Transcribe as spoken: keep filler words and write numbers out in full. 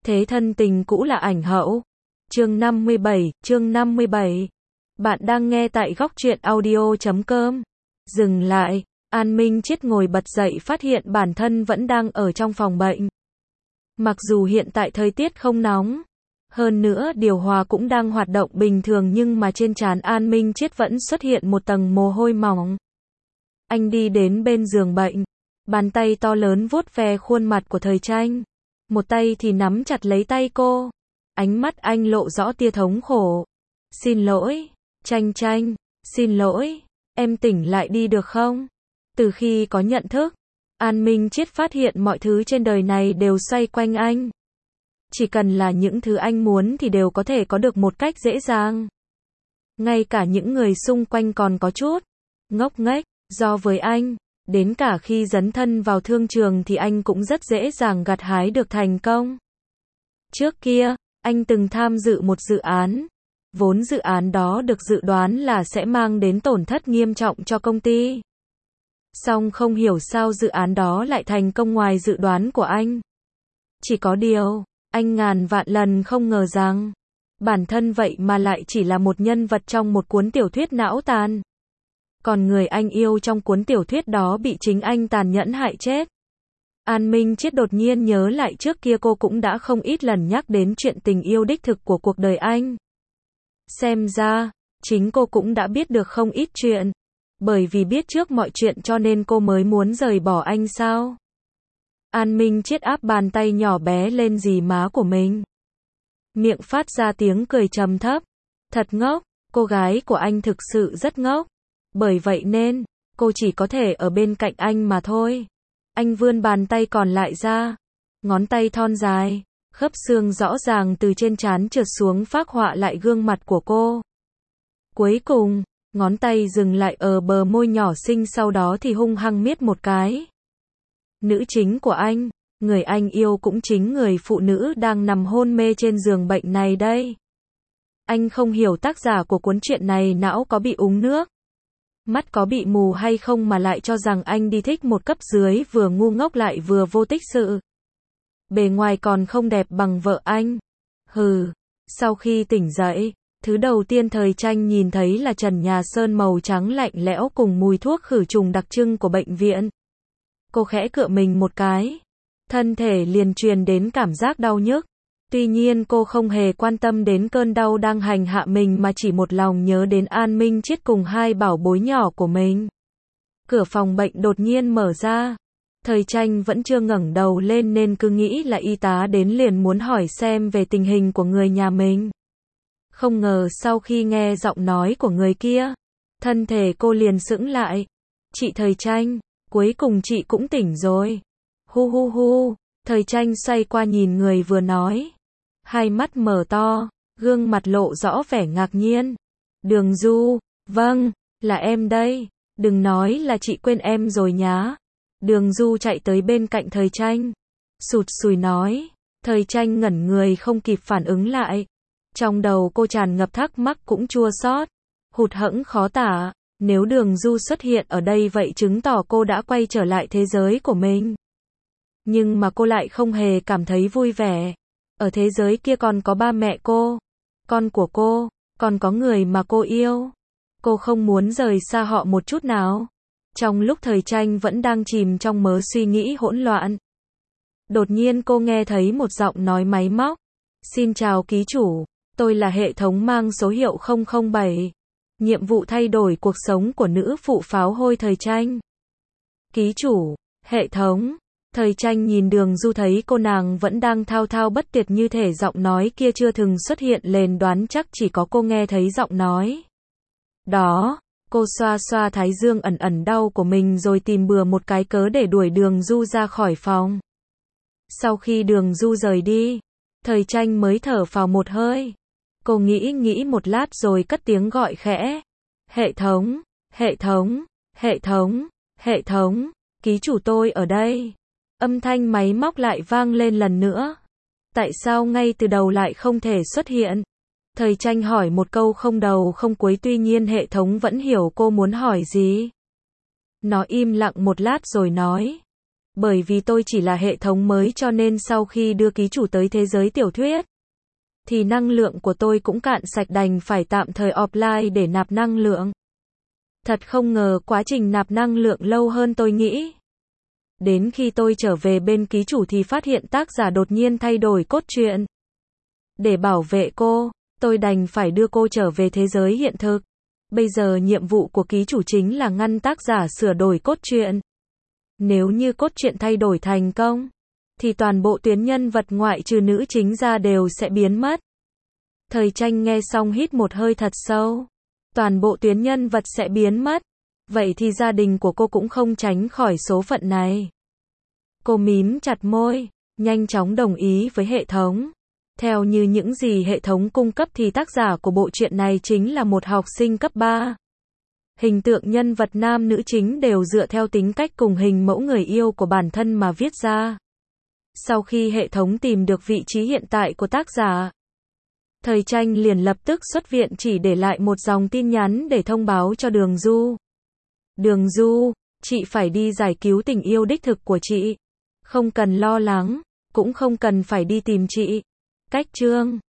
Thế thân tình cũ là ảnh hậu. Chương năm mươi bảy, chương năm mươi bảy. Bạn đang nghe tại góc truyện audio chấm com. Dừng lại, An Minh Chiết ngồi bật dậy phát hiện bản thân vẫn đang ở trong phòng bệnh. Mặc dù hiện tại thời tiết không nóng, hơn nữa điều hòa cũng đang hoạt động bình thường nhưng mà trên trán An Minh Chiết vẫn xuất hiện một tầng mồ hôi mỏng. Anh đi đến bên giường bệnh, bàn tay to lớn vuốt ve khuôn mặt của Thời Tranh. Một tay thì nắm chặt lấy tay cô. Ánh mắt anh lộ rõ tia thống khổ. Xin lỗi, Tranh Tranh, xin lỗi, em tỉnh lại đi được không? Từ khi có nhận thức, An Minh Chiết phát hiện mọi thứ trên đời này đều xoay quanh anh. Chỉ cần là những thứ anh muốn thì đều có thể có được một cách dễ dàng. Ngay cả những người xung quanh còn có chút ngốc nghếch, do với anh, đến cả khi dấn thân vào thương trường thì anh cũng rất dễ dàng gặt hái được thành công. Trước kia, anh từng tham dự một dự án. Vốn dự án đó được dự đoán là sẽ mang đến tổn thất nghiêm trọng cho công ty. Song không hiểu sao dự án đó lại thành công ngoài dự đoán của anh. Chỉ có điều, anh ngàn vạn lần không ngờ rằng, bản thân vậy mà lại chỉ là một nhân vật trong một cuốn tiểu thuyết não tàn. Còn người anh yêu trong cuốn tiểu thuyết đó bị chính anh tàn nhẫn hại chết. An Minh Chiết đột nhiên nhớ lại trước kia cô cũng đã không ít lần nhắc đến chuyện tình yêu đích thực của cuộc đời anh. Xem ra, chính cô cũng đã biết được không ít chuyện. Bởi vì biết trước mọi chuyện cho nên cô mới muốn rời bỏ anh sao? An Minh Chiết áp bàn tay nhỏ bé lên gì má của mình. Miệng phát ra tiếng cười trầm thấp. Thật ngốc, cô gái của anh thực sự rất ngốc. Bởi vậy nên, cô chỉ có thể ở bên cạnh anh mà thôi. Anh vươn bàn tay còn lại ra. Ngón tay thon dài, khớp xương rõ ràng từ trên trán trượt xuống phác họa lại gương mặt của cô. Cuối cùng, ngón tay dừng lại ở bờ môi nhỏ xinh sau đó thì hung hăng miết một cái. Nữ chính của anh, người anh yêu cũng chính người phụ nữ đang nằm hôn mê trên giường bệnh này đây. Anh không hiểu tác giả của cuốn truyện này não có bị uống nước, mắt có bị mù hay không mà lại cho rằng anh đi thích một cấp dưới vừa ngu ngốc lại vừa vô tích sự. Bề ngoài còn không đẹp bằng vợ anh. Hừ, sau khi tỉnh dậy, thứ đầu tiên Thời Tranh nhìn thấy là trần nhà sơn màu trắng lạnh lẽo cùng mùi thuốc khử trùng đặc trưng của bệnh viện. Cô khẽ cựa mình một cái. Thân thể liền truyền đến cảm giác đau nhức. Tuy nhiên cô không hề quan tâm đến cơn đau đang hành hạ mình mà chỉ một lòng nhớ đến An Minh Chiết cùng hai bảo bối nhỏ của mình. Cửa phòng bệnh đột nhiên mở ra. Thời Tranh vẫn chưa ngẩng đầu lên nên cứ nghĩ là y tá đến liền muốn hỏi xem về tình hình của người nhà mình. Không ngờ sau khi nghe giọng nói của người kia, thân thể cô liền sững lại. Chị Thời Tranh, cuối cùng chị cũng tỉnh rồi. Hu hu hu, Thời Tranh xoay qua nhìn người vừa nói. Hai mắt mở to, gương mặt lộ rõ vẻ ngạc nhiên. Đường Du, vâng, là em đây, đừng nói là chị quên em rồi nhá. Đường Du chạy tới bên cạnh Thời Tranh, sụt sùi nói. Thời Tranh ngẩn người không kịp phản ứng lại. Trong đầu cô tràn ngập thắc mắc cũng chua xót, hụt hẫng khó tả. Nếu Đường Du xuất hiện ở đây vậy chứng tỏ cô đã quay trở lại thế giới của mình. Nhưng mà cô lại không hề cảm thấy vui vẻ. Ở thế giới kia còn có ba mẹ cô, con của cô, còn có người mà cô yêu. Cô không muốn rời xa họ một chút nào. Trong lúc Thời Tranh vẫn đang chìm trong mớ suy nghĩ hỗn loạn, đột nhiên cô nghe thấy một giọng nói máy móc. Xin chào ký chủ, tôi là hệ thống mang số hiệu không không bảy. Nhiệm vụ thay đổi cuộc sống của nữ phụ pháo hôi Thời Tranh. Ký chủ, hệ thống. Thời Tranh nhìn Đường Du thấy cô nàng vẫn đang thao thao bất tuyệt như thể giọng nói kia chưa từng xuất hiện liền đoán chắc chỉ có cô nghe thấy giọng nói đó. Cô xoa xoa thái dương ẩn ẩn đau của mình rồi tìm bừa một cái cớ để đuổi Đường Du ra khỏi phòng. Sau khi Đường Du rời đi, Thời Tranh mới thở phào một hơi. Cô nghĩ nghĩ một lát rồi cất tiếng gọi khẽ. Hệ thống, hệ thống, hệ thống, hệ thống, ký chủ tôi ở đây. Âm thanh máy móc lại vang lên lần nữa. Tại sao ngay từ đầu lại không thể xuất hiện? Thời Tranh hỏi một câu không đầu không cuối tuy nhiên hệ thống vẫn hiểu cô muốn hỏi gì. Nó im lặng một lát rồi nói. Bởi vì tôi chỉ là hệ thống mới cho nên sau khi đưa ký chủ tới thế giới tiểu thuyết, thì năng lượng của tôi cũng cạn sạch, đành phải tạm thời offline để nạp năng lượng. Thật không ngờ quá trình nạp năng lượng lâu hơn tôi nghĩ. Đến khi tôi trở về bên ký chủ thì phát hiện tác giả đột nhiên thay đổi cốt truyện. Để bảo vệ cô, tôi đành phải đưa cô trở về thế giới hiện thực. Bây giờ nhiệm vụ của ký chủ chính là ngăn tác giả sửa đổi cốt truyện. Nếu như cốt truyện thay đổi thành công, thì toàn bộ tuyến nhân vật ngoại trừ nữ chính ra đều sẽ biến mất. Thời Tranh nghe xong hít một hơi thật sâu. Toàn bộ tuyến nhân vật sẽ biến mất. Vậy thì gia đình của cô cũng không tránh khỏi số phận này. Cô mím chặt môi, nhanh chóng đồng ý với hệ thống. Theo như những gì hệ thống cung cấp thì tác giả của bộ truyện này chính là một học sinh cấp ba. Hình tượng nhân vật nam nữ chính đều dựa theo tính cách cùng hình mẫu người yêu của bản thân mà viết ra. Sau khi hệ thống tìm được vị trí hiện tại của tác giả, Thời Tranh liền lập tức xuất viện, chỉ để lại một dòng tin nhắn để thông báo cho Đường Du. Đường Du, chị phải đi giải cứu tình yêu đích thực của chị. Không cần lo lắng, cũng không cần phải đi tìm chị. Cách chương